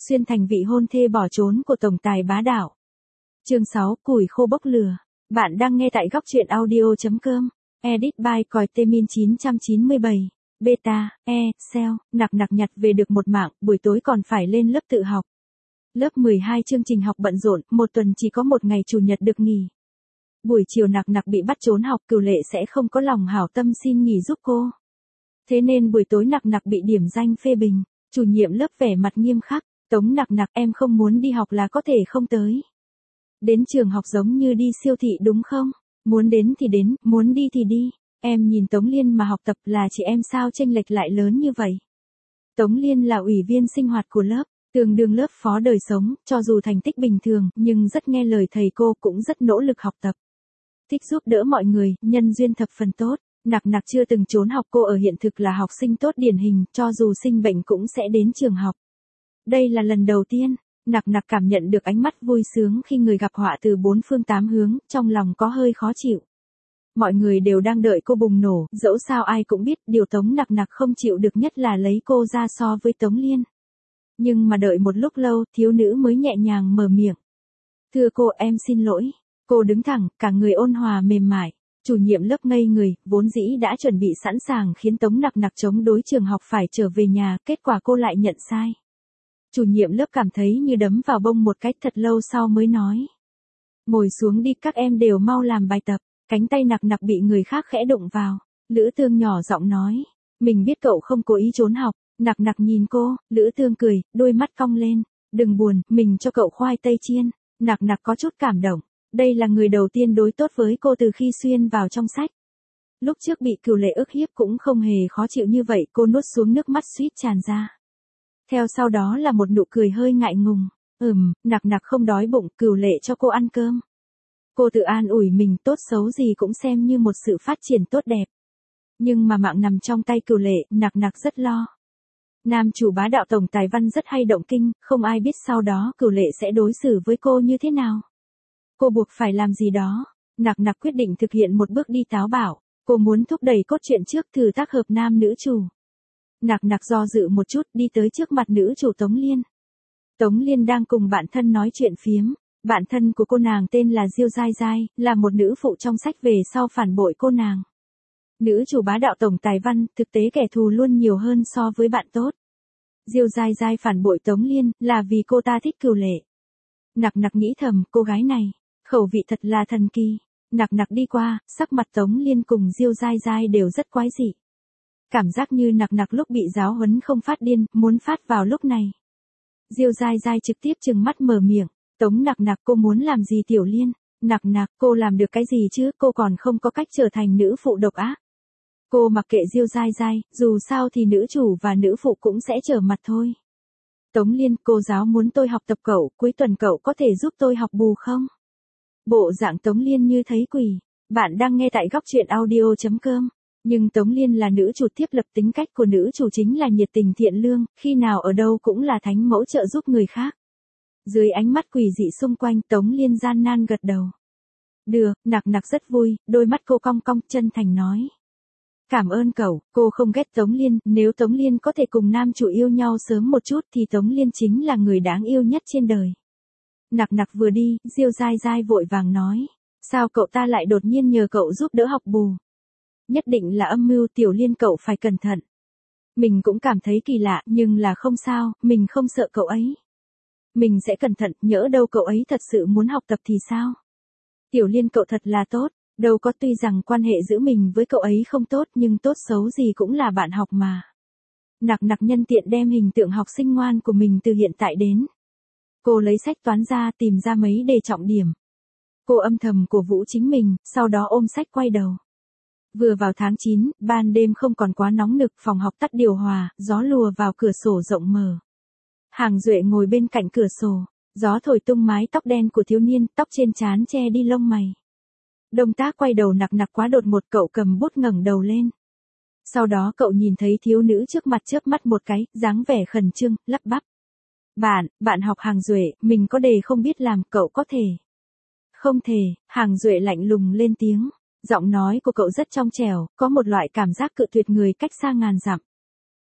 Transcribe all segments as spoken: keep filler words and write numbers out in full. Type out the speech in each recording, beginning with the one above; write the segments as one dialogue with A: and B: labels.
A: xuyên thành vị hôn thê bỏ trốn của tổng tài bá đạo. Chương sáu, củi khô bốc lửa. Bạn đang nghe tại góc truyện audio chấm com. Edit by Còi Temin chín chín bảy. Beta, E, Cell, nặc nặc nhặt về được một mạng, buổi tối còn phải lên lớp tự học. Lớp mười hai chương trình học bận rộn, một tuần chỉ có một ngày chủ nhật được nghỉ. Buổi chiều nặc nặc bị bắt trốn học, Cửu Lệ sẽ không có lòng hảo tâm xin nghỉ giúp cô. Thế nên buổi tối nặc nặc bị điểm danh phê bình, chủ nhiệm lớp vẻ mặt nghiêm khắc, Tống nặc nặc em không muốn đi học là có thể không tới. Đến trường học giống như đi siêu thị đúng không? Muốn đến thì đến, muốn đi thì đi. Em nhìn Tống Liên mà học tập là chị em sao chênh lệch lại lớn như vậy. Tống Liên là ủy viên sinh hoạt của lớp, tương đương lớp phó đời sống, cho dù thành tích bình thường, nhưng rất nghe lời thầy cô, cũng rất nỗ lực học tập. Thích giúp đỡ mọi người, nhân duyên thập phần tốt. Nặc nặc chưa từng trốn học, cô ở hiện thực là học sinh tốt điển hình, cho dù sinh bệnh cũng sẽ đến trường học. Đây là lần đầu tiên, nặc nặc cảm nhận được ánh mắt vui sướng khi người gặp họa từ bốn phương tám hướng, trong lòng có hơi khó chịu. Mọi người đều đang đợi cô bùng nổ, dẫu sao ai cũng biết điều Tống nặc nặc không chịu được nhất là lấy cô ra so với Tống Liên. Nhưng mà đợi một lúc lâu, thiếu nữ mới nhẹ nhàng mở miệng. Thưa cô, em xin lỗi. Cô đứng thẳng, cả người ôn hòa mềm mại. Chủ nhiệm lớp ngây người, vốn dĩ đã chuẩn bị sẵn sàng khiến Tống nặc nặc chống đối trường học phải trở về nhà, kết quả cô lại nhận sai. Chủ nhiệm lớp cảm thấy như đấm vào bông một cách, thật lâu sau mới nói. Ngồi xuống đi, các em đều mau làm bài tập. Cánh tay nặc nặc bị người khác khẽ đụng vào. Lữ Tương nhỏ giọng nói. Mình biết cậu không cố ý trốn học. Nặc nặc nhìn cô, Lữ Tương cười, đôi mắt cong lên. Đừng buồn, mình cho cậu khoai tây chiên. Nặc nặc có chút cảm động. Đây là người đầu tiên đối tốt với cô từ khi xuyên vào trong sách. Lúc trước bị Cửu Lệ ức hiếp cũng không hề khó chịu như vậy, cô nuốt xuống nước mắt suýt tràn ra. Theo sau đó là một nụ cười hơi ngại ngùng. Ừm, nặc nặc không đói bụng, Cửu Lệ cho cô ăn cơm. Cô tự an ủi mình, tốt xấu gì cũng xem như một sự phát triển tốt đẹp. Nhưng mà mạng nằm trong tay Cửu Lệ, nặc nặc rất lo. Nam chủ bá đạo tổng tài văn rất hay động kinh, không ai biết sau đó Cửu Lệ sẽ đối xử với cô như thế nào. Cô buộc phải làm gì đó. Nặc nặc quyết định thực hiện một bước đi táo bạo. Cô muốn thúc đẩy cốt truyện trước thử tác hợp nam nữ chủ. Nặc nặc do dự một chút, đi tới trước mặt nữ chủ Tống Liên. Tống Liên đang cùng bạn thân nói chuyện phiếm. Bạn thân của cô nàng tên là Diêu Giai Giai, là một nữ phụ trong sách về sau phản bội cô nàng. Nữ chủ bá đạo tổng tài văn, thực tế kẻ thù luôn nhiều hơn so với bạn tốt. Diêu Giai Giai phản bội Tống Liên, là vì cô ta thích Cửu Lệ. Nặc nặc nghĩ thầm, cô gái này, khẩu vị thật là thần kỳ. Nặc nặc đi qua, sắc mặt Tống Liên cùng Diêu Giai Giai đều rất quái dị. Cảm giác như nặc nặc lúc bị giáo huấn không phát điên, muốn phát vào lúc này. Diêu Giai Giai trực tiếp trừng mắt mở miệng. Tống nặc nặc, cô muốn làm gì Tiểu Liên? Nặc nặc, cô làm được cái gì chứ, cô còn không có cách trở thành nữ phụ độc ác. Cô mặc kệ Diêu Giai Giai, dù sao thì nữ chủ và nữ phụ cũng sẽ trở mặt thôi. Tống Liên, cô giáo muốn tôi học tập cậu, cuối tuần cậu có thể giúp tôi học bù không? Bộ dạng Tống Liên như thấy quỷ. Bạn đang nghe tại góc truyện audio chấm com. Nhưng Tống Liên là nữ chủ thiết lập, tính cách của nữ chủ chính là nhiệt tình thiện lương, khi nào ở đâu cũng là thánh mẫu trợ giúp người khác. Dưới ánh mắt quỷ dị xung quanh, Tống Liên gian nan gật đầu. Được, nặc nặc rất vui, đôi mắt cô cong cong, chân thành nói. Cảm ơn cậu, cô không ghét Tống Liên, nếu Tống Liên có thể cùng nam chủ yêu nhau sớm một chút thì Tống Liên chính là người đáng yêu nhất trên đời. Nặc nặc vừa đi, Diêu Giai Giai vội vàng nói. Sao cậu ta lại đột nhiên nhờ cậu giúp đỡ học bù? Nhất định là âm mưu, Tiểu Liên cậu phải cẩn thận. Mình cũng cảm thấy kỳ lạ, nhưng là không sao, mình không sợ cậu ấy. Mình sẽ cẩn thận, nhỡ đâu cậu ấy thật sự muốn học tập thì sao? Tiểu Liên cậu thật là tốt, đâu có, tuy rằng quan hệ giữa mình với cậu ấy không tốt nhưng tốt xấu gì cũng là bạn học mà. Nặc nặc nhân tiện đem hình tượng học sinh ngoan của mình từ hiện tại đến. Cô lấy sách toán ra tìm ra mấy đề trọng điểm. Cô âm thầm cổ vũ chính mình, sau đó ôm sách quay đầu. Vừa vào tháng chín, ban đêm không còn quá nóng nực, phòng học tắt điều hòa, gió lùa vào cửa sổ rộng mở. Hàng Duệ ngồi bên cạnh cửa sổ, gió thổi tung mái tóc đen của thiếu niên, tóc trên trán che đi lông mày. Động tác quay đầu nặc nặc quá đột ngột, cậu cầm bút ngẩng đầu lên. Sau đó cậu nhìn thấy thiếu nữ trước mặt chớp mắt một cái, dáng vẻ khẩn trương, lắp bắp. Bạn, bạn học Hàng Duệ, mình có đề không biết làm, cậu có thể. Không thể, Hàng Duệ lạnh lùng lên tiếng. Giọng nói của cậu rất trong trẻo, có một loại cảm giác cự tuyệt người cách xa ngàn dặm.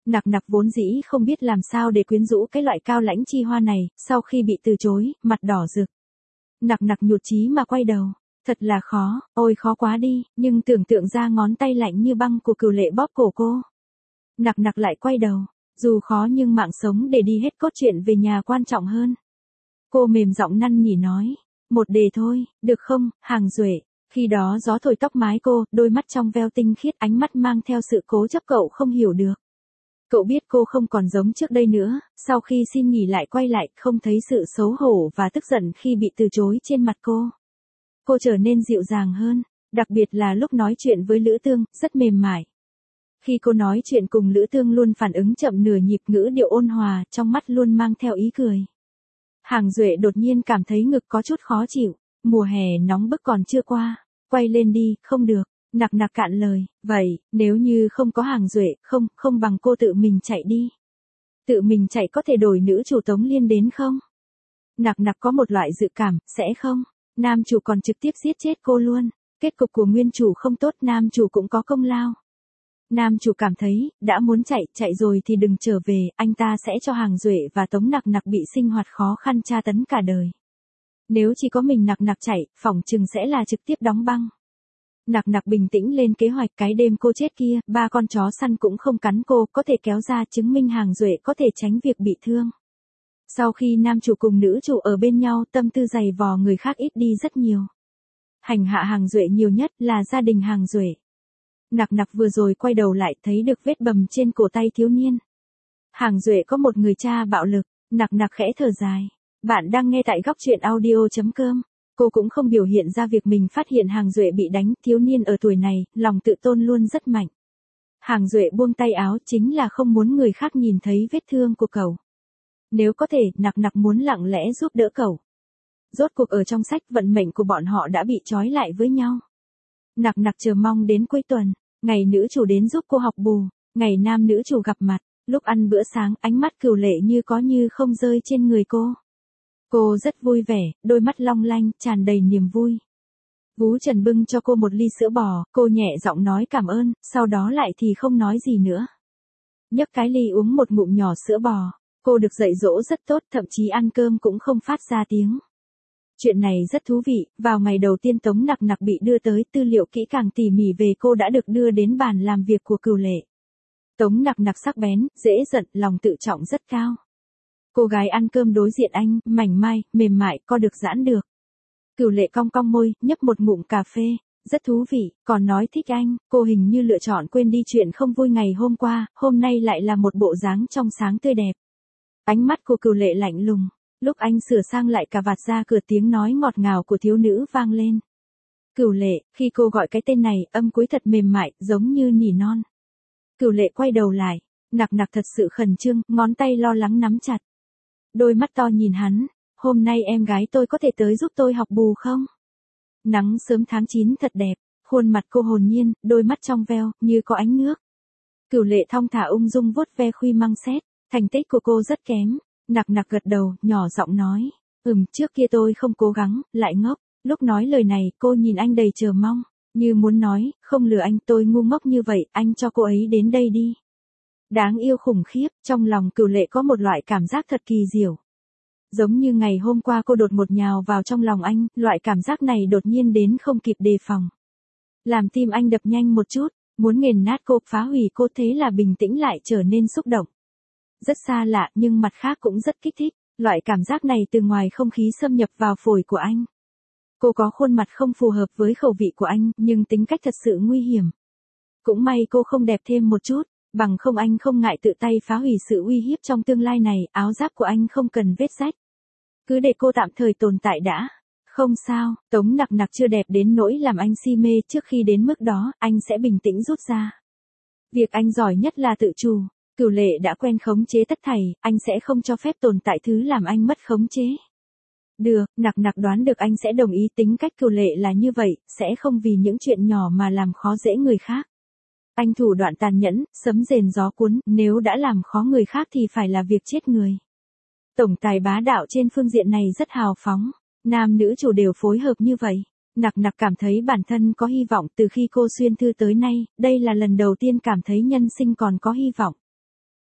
A: Nặc nặc vốn dĩ không biết làm sao để quyến rũ cái loại cao lãnh chi hoa này, sau khi bị từ chối, mặt đỏ rực. Nặc nặc nhụt chí mà quay đầu. Thật là khó, ôi khó quá đi, nhưng tưởng tượng ra ngón tay lạnh như băng của Cửu Lệ bóp cổ cô. Nặc nặc lại quay đầu, dù khó nhưng mạng sống để đi hết cốt truyện về nhà quan trọng hơn. Cô mềm giọng năn nỉ nói, một đề thôi, được không, Hàng Duệ. Khi đó gió thổi tóc mái cô, đôi mắt trong veo tinh khiết, ánh mắt mang theo sự cố chấp cậu không hiểu được. Cậu biết cô không còn giống trước đây nữa, sau khi xin nghỉ lại quay lại, không thấy sự xấu hổ và tức giận khi bị từ chối trên mặt cô. Cô trở nên dịu dàng hơn, đặc biệt là lúc nói chuyện với Lữ Tương, rất mềm mại. Khi cô nói chuyện cùng Lữ Tương luôn phản ứng chậm nửa nhịp, ngữ điệu ôn hòa, trong mắt luôn mang theo ý cười. Hàng Duệ đột nhiên cảm thấy ngực có chút khó chịu, mùa hè nóng bức còn chưa qua, quay lên đi, không được. Nặc nặc cạn lời, vậy, nếu như không có Hàng Duệ, không, không bằng cô tự mình chạy đi. Tự mình chạy có thể đổi nữ chủ Tống Liên đến không? Nặc nặc có một loại dự cảm, sẽ không. Nam chủ còn trực tiếp giết chết cô luôn. Kết cục của nguyên chủ không tốt, nam chủ cũng có công lao. Nam chủ cảm thấy, đã muốn chạy, chạy rồi thì đừng trở về, anh ta sẽ cho Hàng Duệ và Tống Nặc Nặc bị sinh hoạt khó khăn tra tấn cả đời. Nếu chỉ có mình Nặc Nặc chạy, phỏng chừng sẽ là trực tiếp đóng băng. Nặc Nặc bình tĩnh lên kế hoạch, cái đêm cô chết kia, ba con chó săn cũng không cắn cô, có thể kéo ra chứng minh Hàng Duệ có thể tránh việc bị thương. Sau khi nam chủ cùng nữ chủ ở bên nhau, tâm tư dày vò người khác ít đi rất nhiều. Hành hạ Hàng Duệ nhiều nhất là gia đình Hàng Duệ. Nặc Nặc vừa rồi quay đầu lại thấy được vết bầm trên cổ tay thiếu niên. Hàng Duệ có một người cha bạo lực, Nặc Nặc khẽ thở dài. Bạn đang nghe tại góc truyện audio chấm com. Cô cũng không biểu hiện ra việc mình phát hiện Hàng Duệ bị đánh, thiếu niên ở tuổi này, lòng tự tôn luôn rất mạnh. Hàng Duệ buông tay áo chính là không muốn người khác nhìn thấy vết thương của cậu. Nếu có thể, Nặc Nặc muốn lặng lẽ giúp đỡ cậu. Rốt cuộc ở trong sách vận mệnh của bọn họ đã bị trói lại với nhau. Nặc Nặc chờ mong đến cuối tuần, ngày nữ chủ đến giúp cô học bù, ngày nam nữ chủ gặp mặt, lúc ăn bữa sáng, ánh mắt Cửu Lệ như có như không rơi trên người cô. Cô rất vui vẻ, đôi mắt long lanh, tràn đầy niềm vui. Vú Trần bưng cho cô một ly sữa bò, cô nhẹ giọng nói cảm ơn, sau đó lại thì không nói gì nữa. Nhấc cái ly uống một ngụm nhỏ sữa bò, cô được dạy dỗ rất tốt, thậm chí ăn cơm cũng không phát ra tiếng. Chuyện này rất thú vị, vào ngày đầu tiên Tống Nặc Nặc bị đưa tới, tư liệu kỹ càng tỉ mỉ về cô đã được đưa đến bàn làm việc của Cửu Lệ. Tống Nặc Nặc sắc bén, dễ giận, lòng tự trọng rất cao. Cô gái ăn cơm đối diện anh, mảnh mai, mềm mại, co được giãn được. Cửu Lệ cong cong môi, nhấp một ngụm cà phê, rất thú vị, còn nói thích anh, cô hình như lựa chọn quên đi chuyện không vui ngày hôm qua, hôm nay lại là một bộ dáng trong sáng tươi đẹp. Ánh mắt của Cửu Lệ lạnh lùng, lúc anh sửa sang lại cà vạt ra cửa, tiếng nói ngọt ngào của thiếu nữ vang lên. Cửu Lệ, khi cô gọi cái tên này, âm cuối thật mềm mại, giống như nỉ non. Cửu Lệ quay đầu lại, Nặc Nặc thật sự khẩn trương, ngón tay lo lắng nắm chặt. Đôi mắt to nhìn hắn, hôm nay em gái tôi có thể tới giúp tôi học bù không? Nắng sớm tháng chín thật đẹp, khuôn mặt cô hồn nhiên, đôi mắt trong veo, như có ánh nước. Cửu Lệ thong thả ung dung vuốt ve khuy măng xét, thành tích của cô rất kém. Nặc Nặc gật đầu, nhỏ giọng nói, ừm, trước kia tôi không cố gắng, lại ngốc. Lúc nói lời này, cô nhìn anh đầy chờ mong, như muốn nói, không lừa anh, tôi ngu ngốc như vậy, anh cho cô ấy đến đây đi. Đáng yêu khủng khiếp, trong lòng Cửu Lệ có một loại cảm giác thật kỳ diệu. Giống như ngày hôm qua cô đột ngột nhào vào trong lòng anh, loại cảm giác này đột nhiên đến không kịp đề phòng. Làm tim anh đập nhanh một chút, muốn nghiền nát cô, phá hủy cô, thế là bình tĩnh lại trở nên xúc động. Rất xa lạ nhưng mặt khác cũng rất kích thích, loại cảm giác này từ ngoài không khí xâm nhập vào phổi của anh. Cô có khuôn mặt không phù hợp với khẩu vị của anh, nhưng tính cách thật sự nguy hiểm. Cũng may cô không đẹp thêm một chút, bằng không anh không ngại tự tay phá hủy sự uy hiếp trong tương lai này, áo giáp của anh không cần vết rách. Cứ để cô tạm thời tồn tại đã. Không sao, Tống Nặc Nặc chưa đẹp đến nỗi làm anh si mê, trước khi đến mức đó, anh sẽ bình tĩnh rút ra. Việc anh giỏi nhất là tự chủ. Cửu Lệ đã quen khống chế tất thảy, anh sẽ không cho phép tồn tại thứ làm anh mất khống chế. Được, Nặc Nặc đoán được anh sẽ đồng ý, tính cách Cửu Lệ là như vậy, sẽ không vì những chuyện nhỏ mà làm khó dễ người khác. Anh thủ đoạn tàn nhẫn, sấm rền gió cuốn, nếu đã làm khó người khác thì phải là việc chết người. Tổng tài bá đạo trên phương diện này rất hào phóng, nam nữ chủ đều phối hợp như vậy. Nặc Nặc cảm thấy bản thân có hy vọng, từ khi cô xuyên thư tới nay, đây là lần đầu tiên cảm thấy nhân sinh còn có hy vọng.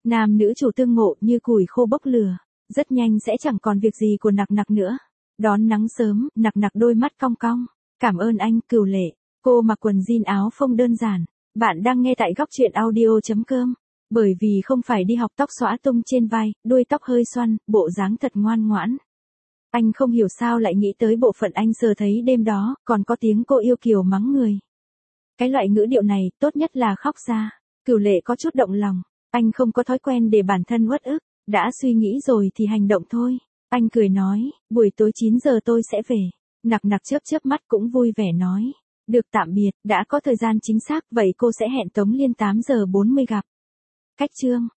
A: Nam nữ chủ tương ngộ như củi khô bốc lửa, rất nhanh sẽ chẳng còn việc gì của Nặc Nặc nữa. Đón nắng sớm, Nặc Nặc đôi mắt cong cong. Cảm ơn anh, Cửu Lệ. Cô mặc quần jean áo phông đơn giản. Bạn đang nghe tại góc truyện audio.com. Bởi vì không phải đi học tóc xõa tung trên vai, đuôi tóc hơi xoăn, bộ dáng thật ngoan ngoãn. Anh không hiểu sao lại nghĩ tới bộ phận anh sờ thấy đêm đó, còn có tiếng cô yêu kiều mắng người. Cái loại ngữ điệu này, tốt nhất là khóc ra. Cửu Lệ có chút động lòng. Anh không có thói quen để bản thân uất ức. Đã suy nghĩ rồi thì hành động thôi. Anh cười nói, buổi tối chín giờ tôi sẽ về. Nặc Nặc chớp chớp mắt cũng vui vẻ nói. Được, tạm biệt, đã có thời gian chính xác, vậy cô sẽ hẹn Tống Liên tám giờ bốn mươi gặp. Cách chương.